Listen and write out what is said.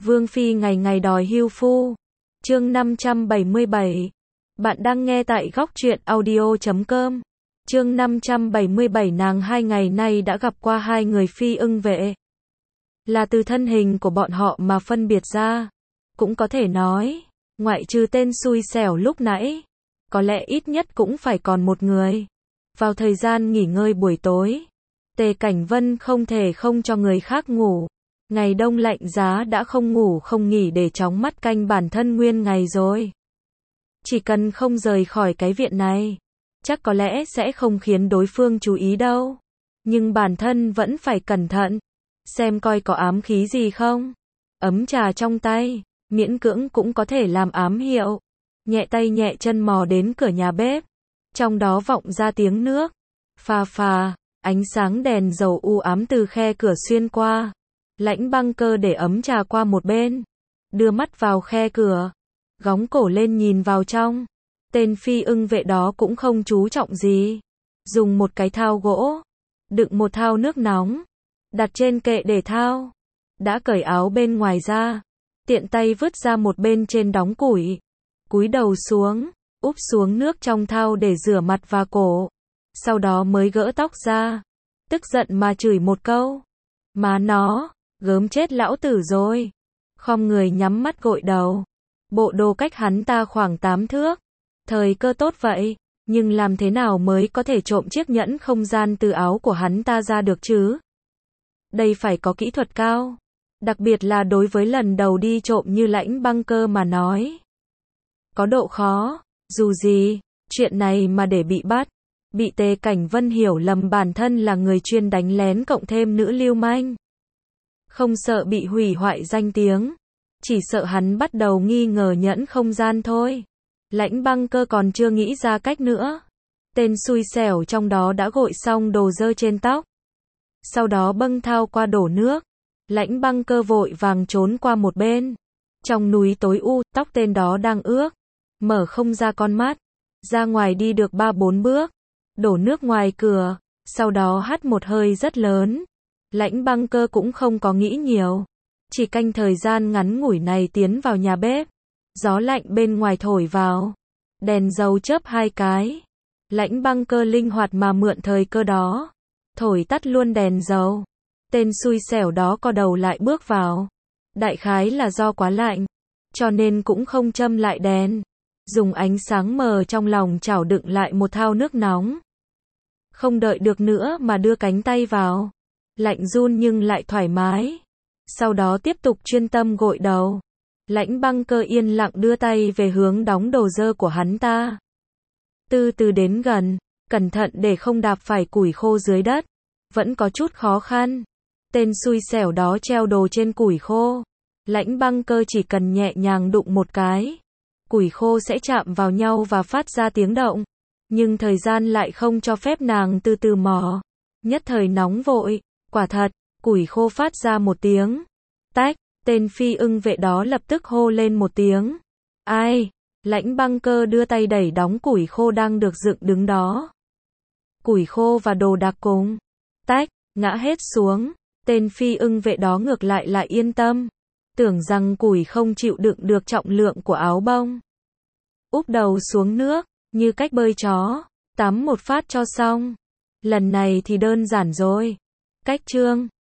Vương Phi ngày ngày đòi hưu phu. Chương 577. Bạn đang nghe tại góc truyện audio.com. Chương 577 nàng 2 ngày nay đã gặp qua 2 người phi ưng vệ. Là từ thân hình của bọn họ mà phân biệt ra. Cũng có thể nói, ngoại trừ tên xui xẻo lúc nãy, có lẽ ít nhất cũng phải còn một người. Vào thời gian nghỉ ngơi buổi tối, Tề Cảnh Vân không thể không cho người khác ngủ. Ngày đông lạnh giá đã không ngủ không nghỉ để chóng mắt canh bản thân nguyên ngày rồi. Chỉ cần không rời khỏi cái viện này, chắc có lẽ sẽ không khiến đối phương chú ý đâu. Nhưng bản thân vẫn phải cẩn thận, xem coi có ám khí gì không. Ấm trà trong tay, miễn cưỡng cũng có thể làm ám hiệu. Nhẹ tay nhẹ chân mò đến cửa nhà bếp. Trong đó vọng ra tiếng nước. Phà phà, ánh sáng đèn dầu u ám từ khe cửa xuyên qua. Lãnh Băng Cơ để ấm trà qua một bên, đưa mắt vào khe cửa, góng cổ lên nhìn vào trong. Tên phi ưng vệ đó cũng không chú trọng gì, dùng một cái thao gỗ, đựng một thao nước nóng, đặt trên kệ để thao. Đã cởi áo bên ngoài ra, tiện tay vứt ra một bên trên đóng củi, cúi đầu xuống, úp xuống nước trong thao để rửa mặt và cổ. Sau đó mới gỡ tóc ra, tức giận mà chửi một câu. Má nó, gớm chết lão tử rồi. Khom người nhắm mắt gội đầu. Bộ đồ cách hắn ta khoảng 8 thước. Thời cơ tốt vậy, nhưng làm thế nào mới có thể trộm chiếc nhẫn không gian từ áo của hắn ta ra được chứ? Đây phải có kỹ thuật cao. Đặc biệt là đối với lần đầu đi trộm như Lãnh Băng Cơ mà nói. Có độ khó, dù gì, chuyện này mà để bị bắt, bị Tề Cảnh Vân hiểu lầm bản thân là người chuyên đánh lén cộng thêm nữ lưu manh. Không sợ bị hủy hoại danh tiếng, chỉ sợ hắn bắt đầu nghi ngờ nhẫn không gian thôi. Lãnh Băng Cơ còn chưa nghĩ ra cách nữa. Tên xui xẻo trong đó đã gội xong đồ dơ trên tóc. Sau đó bâng thao qua đổ nước. Lãnh Băng Cơ vội vàng trốn qua một bên. Trong núi tối u, tóc tên đó đang ướt, mở không ra con mắt. Ra ngoài đi được 3-4 bước, đổ nước ngoài cửa, sau đó hắt một hơi rất lớn. Lãnh Băng Cơ cũng không có nghĩ nhiều, chỉ canh thời gian ngắn ngủi này tiến vào nhà bếp. Gió lạnh bên ngoài thổi vào, đèn dầu chớp 2 cái. Lãnh Băng Cơ linh hoạt mà mượn thời cơ đó, thổi tắt luôn đèn dầu. Tên xui xẻo đó co đầu lại bước vào. Đại khái là do quá lạnh, cho nên cũng không châm lại đèn. Dùng ánh sáng mờ trong lòng chảo đựng lại một thao nước nóng. Không đợi được nữa mà đưa cánh tay vào. Lạnh run nhưng lại thoải mái. Sau đó tiếp tục chuyên tâm gội đầu. Lãnh Băng Cơ yên lặng đưa tay về hướng đóng đồ dơ của hắn ta. Từ từ đến gần, cẩn thận để không đạp phải củi khô dưới đất. Vẫn có chút khó khăn. Tên xui xẻo đó treo đồ trên củi khô. Lãnh Băng Cơ chỉ cần nhẹ nhàng đụng một cái, củi khô sẽ chạm vào nhau và phát ra tiếng động. Nhưng thời gian lại không cho phép nàng từ từ mò. Nhất thời nóng vội. Quả thật, củi khô phát ra một tiếng tách, tên phi ưng vệ đó lập tức hô lên một tiếng. Ai? Lãnh Băng Cơ đưa tay đẩy đóng củi khô đang được dựng đứng đó. Củi khô và đồ đạc cùng tách, ngã hết xuống. Tên phi ưng vệ đó ngược lại yên tâm, tưởng rằng củi không chịu đựng được trọng lượng của áo bông. Úp đầu xuống nước, như cách bơi chó, tắm một phát cho xong. Lần này thì đơn giản rồi. Cách chương